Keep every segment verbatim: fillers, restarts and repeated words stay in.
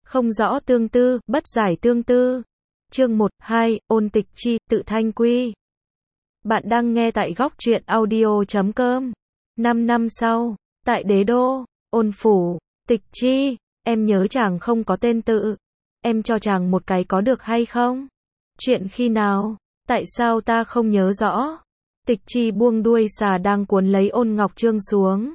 Không rõ tương tư, bất giải tương tư. Chương một, hai, Ôn Tịch Chi, tự thanh quy. Bạn đang nghe tại góc truyện audio chấm com. Năm năm sau, tại đế đô, Ôn phủ, Tịch Chi, em nhớ chàng không có tên tự. Em cho chàng một cái có được hay không? Chuyện khi nào? Tại sao ta không nhớ rõ? Tịch Chi buông đuôi xà đang cuốn lấy Ôn Ngọc Trương xuống.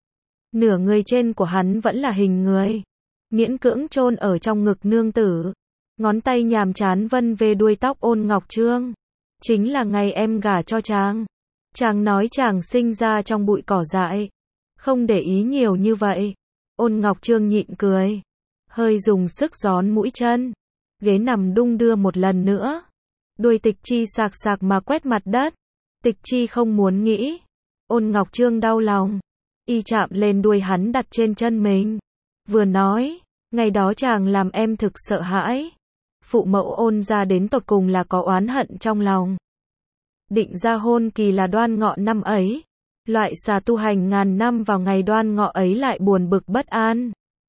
Nửa người trên của hắn vẫn là hình người, miễn cưỡng chôn ở trong ngực nương tử. Ngón tay nhàm chán vân về đuôi tóc Ôn Ngọc Trương. Chính là ngày em gả cho chàng. Chàng nói chàng sinh ra trong bụi cỏ dại. Không để ý nhiều như vậy. Ôn Ngọc Trương nhịn cười, hơi dùng sức gión mũi chân. Ghế nằm đung đưa một lần nữa. Đuôi Tịch Chi sạc sạc mà quét mặt đất. Tịch Chi không muốn nghĩ. Ôn Ngọc Trương đau lòng. Y chạm lên đuôi hắn đặt trên chân mình. Vừa nói, ngày đó chàng làm em thực sợ hãi. Phụ mẫu Ôn ra đến tột cùng là có oán hận trong lòng. Định ra hôn kỳ là đoan ngọ năm ấy. Loại xà tu hành ngàn năm vào ngày đoan ngọ ấy lại buồn bực bất an.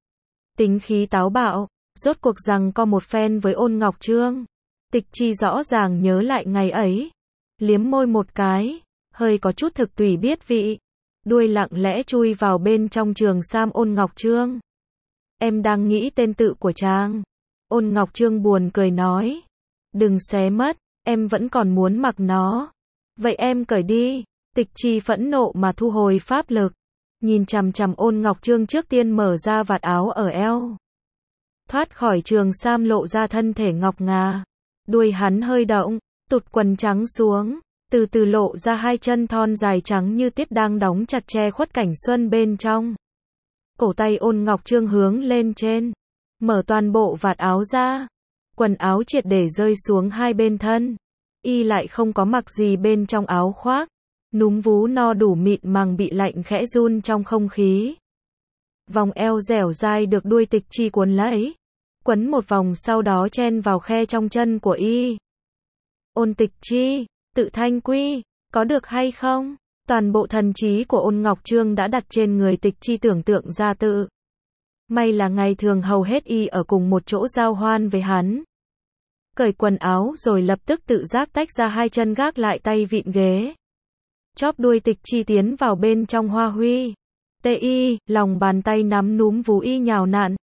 Tính khí táo bạo, rốt cuộc rằng có một phen với Ôn Ngọc Trương. Tịch Chi rõ ràng nhớ lại ngày ấy. Liếm môi một cái, hơi có chút thực tùy biết vị. Đuôi lặng lẽ chui vào bên trong trường sam Ôn Ngọc Trương. Em đang nghĩ tên tự của chàng. Ôn Ngọc Trương buồn cười nói. Đừng xé mất, em vẫn còn muốn mặc nó. Vậy em cởi đi. Tịch Chi phẫn nộ mà thu hồi pháp lực. Nhìn chằm chằm Ôn Ngọc Trương, trước tiên mở ra vạt áo ở eo. Thoát khỏi trường sam lộ ra thân thể ngọc ngà. Đuôi hắn hơi động, tụt quần trắng xuống. Từ từ lộ ra hai chân thon dài trắng như tuyết đang đóng chặt che khuất cảnh xuân bên trong. Cổ tay Ôn Ngọc Trương hướng lên trên, mở toàn bộ vạt áo ra. Quần áo triệt để rơi xuống hai bên thân. Y lại không có mặc gì bên trong áo khoác. Núm vú no đủ mịn màng bị lạnh khẽ run trong không khí. Vòng eo dẻo dai được đuôi Tịch Chi cuốn lấy, quấn một vòng sau đó chen vào khe trong chân của y. Ôn Tịch Chi, tự thanh quy, có được hay không? Toàn bộ thần trí của Ôn Ngọc Trương đã đặt trên người Tịch Chi, tưởng tượng ra tự. May là ngày thường hầu hết y ở cùng một chỗ giao hoan với hắn. Cởi quần áo rồi lập tức tự giác tách ra hai chân gác lại tay vịn ghế. Chóp đuôi Tịch Chi tiến vào bên trong hoa huy. Tê y, lòng bàn tay nắm núm vú y nhào nặn.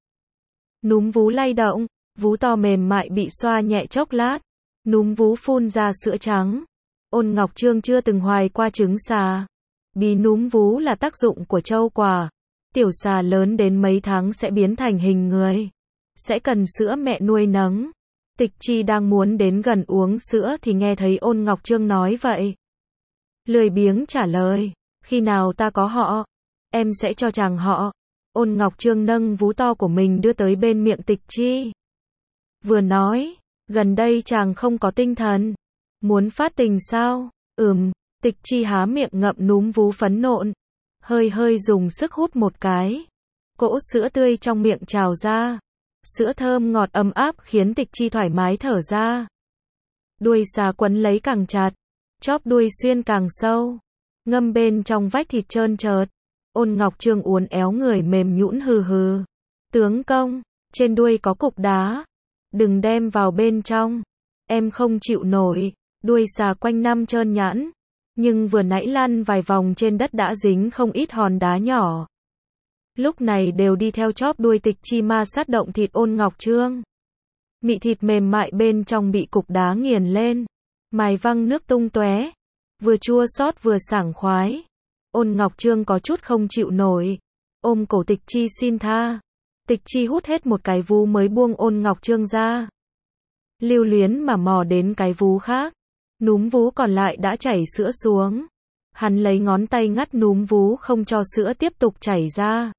Núm vú lay động, vú to mềm mại bị xoa nhẹ chốc lát. Núm vú phun ra sữa trắng. Ôn Ngọc Trương chưa từng hoài qua trứng xà. Bí núm vú là tác dụng của trâu quả. Tiểu xà lớn đến mấy tháng sẽ biến thành hình người. Sẽ cần sữa mẹ nuôi nấng. Tịch Chi đang muốn đến gần uống sữa thì nghe thấy Ôn Ngọc Trương nói vậy. Lười biếng trả lời. Khi nào ta có họ, em sẽ cho chàng họ. Ôn Ngọc Trương nâng vú to của mình đưa tới bên miệng Tịch Chi. Vừa nói, gần đây chàng không có tinh thần. Muốn phát tình sao? Ừm. Tịch Chi há miệng ngậm núm vú phấn nộn. Hơi hơi dùng sức hút một cái. Cỗ sữa tươi trong miệng trào ra. Sữa thơm ngọt ấm áp khiến Tịch Chi thoải mái thở ra. Đuôi xà quấn lấy càng chặt. Chóp đuôi xuyên càng sâu. Ngâm bên trong vách thịt trơn trợt. Ôn Ngọc Trương uốn éo người mềm nhũn hừ hừ. Tướng công, trên đuôi có cục đá. Đừng đem vào bên trong. Em không chịu nổi. Đuôi xà quanh năm trơn nhẵn. Nhưng vừa nãy lăn vài vòng trên đất đã dính không ít hòn đá nhỏ. Lúc này đều đi theo chóp đuôi Tịch Chi ma sát động thịt Ôn Ngọc Trương. Mị thịt mềm mại bên trong bị cục đá nghiền lên. Mài văng nước tung tóe. Vừa chua xót vừa sảng khoái. Ôn Ngọc Trương có chút không chịu nổi. Ôm cổ Tịch Chi xin tha. Tịch Chi hút hết một cái vú mới buông Ôn Ngọc Trương ra. Lưu luyến mà mò đến cái vú khác. Núm vú còn lại đã chảy sữa xuống. Hắn lấy ngón tay ngắt núm vú không cho sữa tiếp tục chảy ra.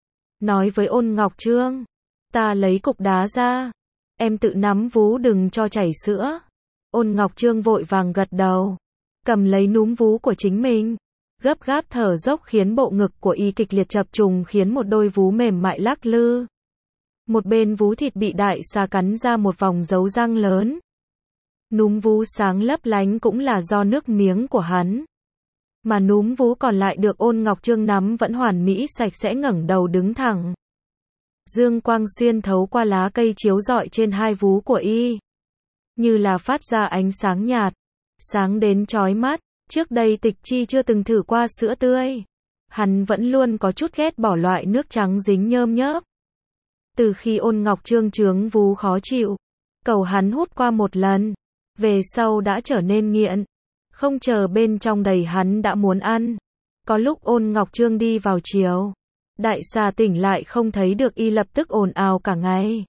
Nói với Ôn Ngọc Trương. Ta lấy cục đá ra. Em tự nắm vú đừng cho chảy sữa. Ôn Ngọc Trương vội vàng gật đầu. Cầm lấy núm vú của chính mình. Gấp gáp thở dốc khiến bộ ngực của y kịch liệt chập trùng khiến một đôi vú mềm mại lắc lư. Một bên vú thịt bị đại xà cắn ra một vòng dấu răng lớn. Núm vú sáng lấp lánh cũng là do nước miếng của hắn. Mà núm vú còn lại được Ôn Ngọc Trương nắm vẫn hoàn mỹ sạch sẽ ngẩng đầu đứng thẳng. Dương quang xuyên thấu qua lá cây chiếu rọi trên hai vú của y, như là phát ra ánh sáng nhạt, sáng đến chói mắt. Trước đây Tịch Chi chưa từng thử qua sữa tươi. Hắn vẫn luôn có chút ghét bỏ loại nước trắng dính nhơm nhớp. Từ khi Ôn Ngọc Trương trướng vú khó chịu, cầu hắn hút qua một lần, về sau đã trở nên nghiện. Không chờ bên trong đầy hắn đã muốn ăn. Có lúc Ôn Ngọc Trương đi vào chiều, đại xà tỉnh lại không thấy được y lập tức ồn ào cả ngày.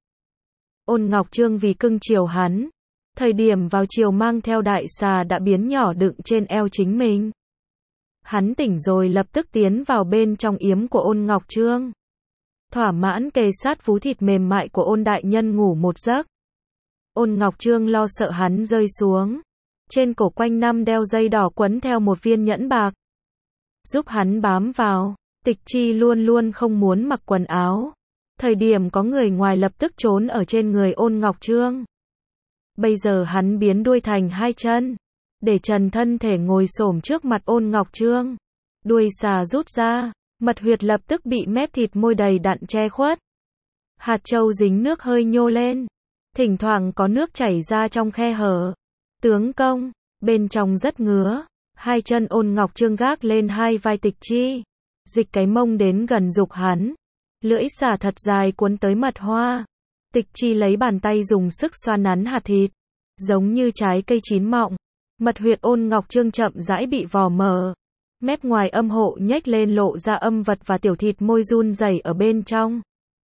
Ôn Ngọc Trương vì cưng chiều hắn, thời điểm vào chiều mang theo đại xà đã biến nhỏ đựng trên eo chính mình. Hắn tỉnh rồi lập tức tiến vào bên trong yếm của Ôn Ngọc Trương. Thỏa mãn kề sát vú thịt mềm mại của Ôn đại nhân ngủ một giấc. Ôn Ngọc Trương lo sợ hắn rơi xuống. Trên cổ quanh năm đeo dây đỏ quấn theo một viên nhẫn bạc, giúp hắn bám vào. Tịch Chi luôn luôn không muốn mặc quần áo. Thời điểm có người ngoài lập tức trốn ở trên người Ôn Ngọc Trương. Bây giờ hắn biến đuôi thành hai chân, để trần thân thể ngồi xổm trước mặt Ôn Ngọc Trương. Đuôi xà rút ra, mật huyệt lập tức bị mép thịt môi đầy đặn che khuất. Hạt châu dính nước hơi nhô lên, thỉnh thoảng có nước chảy ra trong khe hở. Tướng công, bên trong rất ngứa. Hai chân Ôn Ngọc Trương gác lên hai vai Tịch Chi, dịch cái mông đến gần dục hắn. Lưỡi xà thật dài cuốn tới mật hoa. Tịch Chi lấy bàn tay dùng sức xoa nắn hạt thịt, giống như trái cây chín mọng. Mật huyệt Ôn Ngọc Trương chậm rãi bị vò mở. Mép ngoài âm hộ nhếch lên lộ ra âm vật và tiểu thịt môi run rẩy ở bên trong.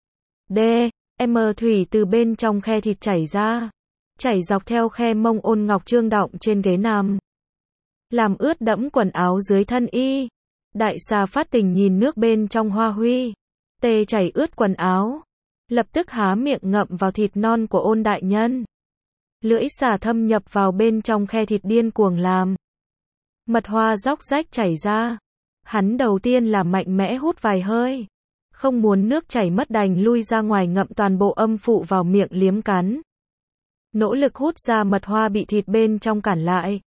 D. M thủy từ bên trong khe thịt chảy ra, chảy dọc theo khe mông Ôn Ngọc Trương đọng trên ghế nằm, làm ướt đẫm quần áo dưới thân y. Đại xà phát tình nhìn nước bên trong hoa huy, tê chảy ướt quần áo, lập tức há miệng ngậm vào thịt non của Ôn đại nhân. Lưỡi xà thâm nhập vào bên trong khe thịt điên cuồng làm mật hoa róc rách chảy ra. Hắn đầu tiên là mạnh mẽ hút vài hơi, không muốn nước chảy mất đành lui ra ngoài ngậm toàn bộ âm phụ vào miệng liếm cắn. Nỗ lực hút ra mật hoa bị thịt bên trong cản lại.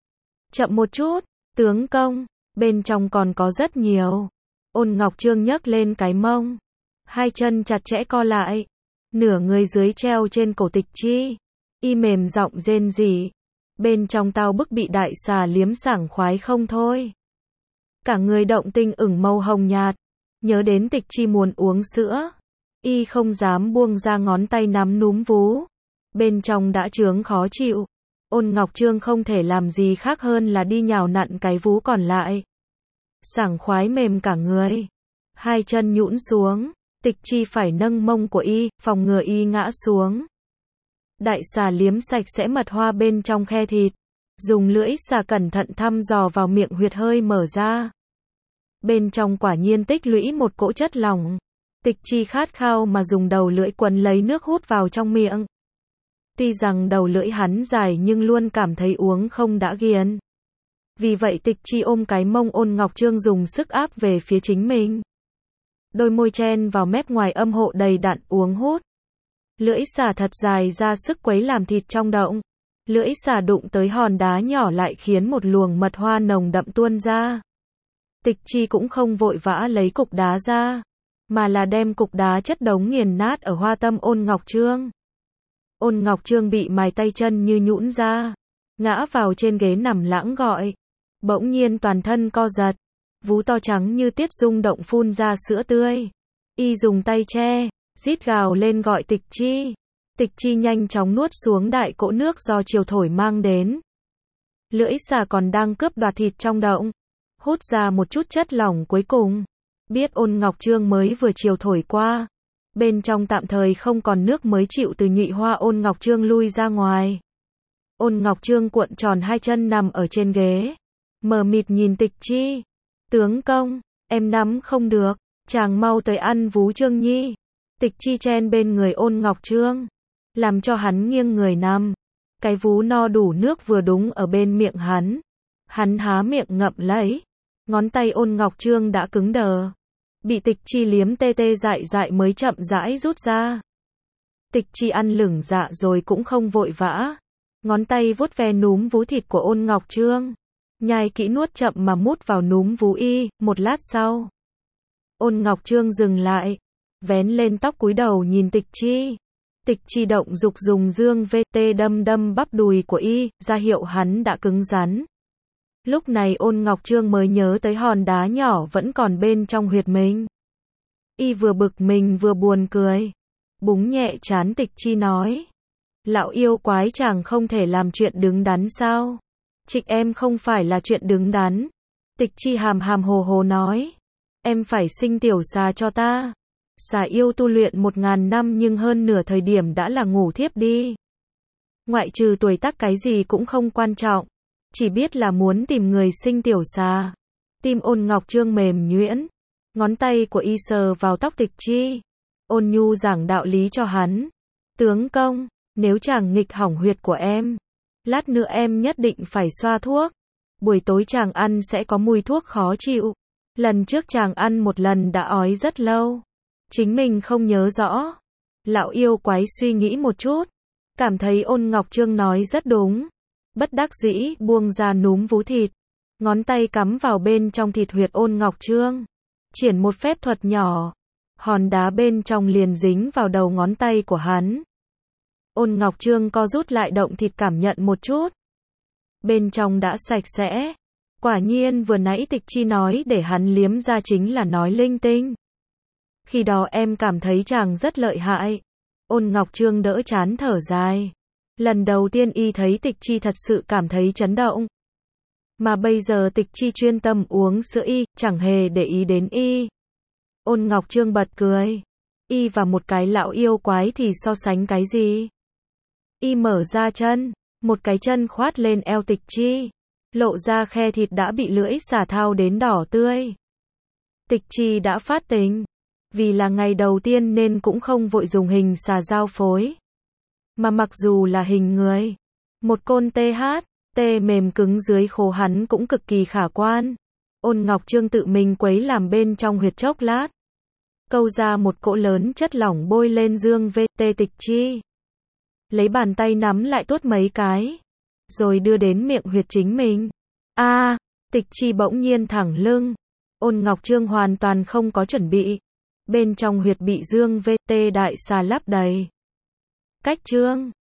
Chậm một chút, tướng công, bên trong còn có rất nhiều. Ôn Ngọc Trương nhấc lên cái mông, hai chân chặt chẽ co lại, nửa người dưới treo trên cổ Tịch Chi. Y mềm giọng rên rỉ, bên trong tao bức bị đại xà liếm sảng khoái không thôi. Cả người động tinh ửng màu hồng nhạt, nhớ đến Tịch Chi muốn uống sữa, y không dám buông ra ngón tay nắm núm vú. Bên trong đã chướng khó chịu, Ôn Ngọc Trương không thể làm gì khác hơn là đi nhào nặn cái vú còn lại. Sảng khoái mềm cả người, hai chân nhũn xuống, Tịch Chi phải nâng mông của y, phòng ngừa y ngã xuống. Đại xà liếm sạch sẽ mật hoa bên trong khe thịt, dùng lưỡi xà cẩn thận thăm dò vào miệng huyệt hơi mở ra. Bên trong quả nhiên tích lũy một cỗ chất lỏng. Tịch Chi khát khao mà dùng đầu lưỡi quấn lấy nước hút vào trong miệng. Tuy rằng đầu lưỡi hắn dài nhưng luôn cảm thấy uống không đã ghiền. Vì vậy Tịch Chi ôm cái mông Ôn Ngọc Trương dùng sức áp về phía chính mình. Đôi môi chen vào mép ngoài âm hộ đầy đặn uống hút. Lưỡi xà thật dài ra sức quấy làm thịt trong động. Lưỡi xà đụng tới hòn đá nhỏ lại khiến một luồng mật hoa nồng đậm tuôn ra. Tịch Chi cũng không vội vã lấy cục đá ra, mà là đem cục đá chất đống nghiền nát ở hoa tâm Ôn Ngọc Trương. Ôn Ngọc Trương bị mài tay chân như nhũn ra, ngã vào trên ghế nằm lãng gọi. Bỗng nhiên toàn thân co giật, vú to trắng như tiết rung động phun ra sữa tươi. Y dùng tay che, rít gào lên gọi Tịch Chi. Tịch Chi nhanh chóng nuốt xuống đại cỗ nước do chiều thổi mang đến. Lưỡi xà còn đang cướp đoạt thịt trong động, hút ra một chút chất lỏng cuối cùng. Biết Ôn Ngọc Trương mới vừa chiều thổi qua, bên trong tạm thời không còn nước mới chịu từ nhụy hoa Ôn Ngọc Trương lui ra ngoài. Ôn Ngọc Trương cuộn tròn hai chân nằm ở trên ghế, mờ mịt nhìn Tịch Chi. Tướng công, em nắm không được, chàng mau tới ăn vú Trương Nhi. Tịch Chi chen bên người Ôn Ngọc Trương, làm cho hắn nghiêng người nằm. Cái vú no đủ nước vừa đúng ở bên miệng hắn. Hắn há miệng ngậm lấy. Ngón tay Ôn Ngọc Trương đã cứng đờ. Bị Tịch Chi liếm tê tê dại dại mới chậm rãi rút ra. Tịch Chi ăn lửng dạ rồi cũng không vội vã. Ngón tay vuốt ve núm vú thịt của Ôn Ngọc Trương. Nhai kỹ nuốt chậm mà mút vào núm vú y, một lát sau. Ôn Ngọc Trương dừng lại. vén lên tóc cúi đầu nhìn Tịch Chi. Tịch Chi động dục dùng dương vê tê đâm đâm bắp đùi của y, ra hiệu hắn đã cứng rắn. Lúc này Ôn Ngọc Trương mới nhớ tới hòn đá nhỏ vẫn còn bên trong huyệt mình. Y vừa bực mình vừa buồn cười. Búng nhẹ trán Tịch Chi nói. Lão yêu quái chàng không thể làm chuyện đứng đắn sao? Trịch em không phải là chuyện đứng đắn. Tịch Chi hàm hàm hồ hồ nói. Em phải sinh tiểu xà cho ta. Xà yêu tu luyện một ngàn năm nhưng hơn nửa thời điểm đã là ngủ thiếp đi. Ngoại trừ tuổi tác cái gì cũng không quan trọng. Chỉ biết là muốn tìm người sinh tiểu xà. Tim Ôn Ngọc Trương mềm nhuyễn. Ngón tay của y sờ vào tóc Tịch Chi. Ôn nhu giảng đạo lý cho hắn. Tướng công, nếu chàng nghịch hỏng huyệt của em, lát nữa em nhất định phải xoa thuốc. Buổi tối chàng ăn sẽ có mùi thuốc khó chịu. Lần trước chàng ăn một lần đã ói rất lâu. Chính mình không nhớ rõ. Lão yêu quái suy nghĩ một chút. Cảm thấy Ôn Ngọc Trương nói rất đúng. Bất đắc dĩ buông ra núm vú thịt. Ngón tay cắm vào bên trong thịt huyệt Ôn Ngọc Trương. Triển một phép thuật nhỏ. Hòn đá bên trong liền dính vào đầu ngón tay của hắn. Ôn Ngọc Trương co rút lại động thịt cảm nhận một chút. Bên trong đã sạch sẽ. Quả nhiên vừa nãy Tịch Chi nói để hắn liếm ra chính là nói linh tinh. Khi đó em cảm thấy chàng rất lợi hại. Ôn Ngọc Trương đỡ chán thở dài. Lần đầu tiên y thấy Tịch Chi thật sự cảm thấy chấn động. Mà bây giờ Tịch Chi chuyên tâm uống sữa y, chẳng hề để ý đến y. Ôn Ngọc Trương bật cười. Y và một cái lão yêu quái thì so sánh cái gì? Y mở ra chân. Một cái chân khoát lên eo Tịch Chi. Lộ ra khe thịt đã bị lưỡi xà thao đến đỏ tươi. Tịch Chi đã phát tình. Vì là ngày đầu tiên nên cũng không vội dùng hình xà giao phối. Mà mặc dù là hình người. Một côn tê hát, tê mềm cứng dưới khố hắn cũng cực kỳ khả quan. Ôn Ngọc Trương tự mình quấy làm bên trong huyệt chốc lát. Câu ra một cỗ lớn chất lỏng bôi lên dương vê tê Tịch Chi. Lấy bàn tay nắm lại tốt mấy cái. Rồi đưa đến miệng huyệt chính mình. A, à, Tịch Chi bỗng nhiên thẳng lưng. Ôn Ngọc Trương hoàn toàn không có chuẩn bị. Bên trong huyệt bị dương vê tê đại xà lấp đầy. Cách chương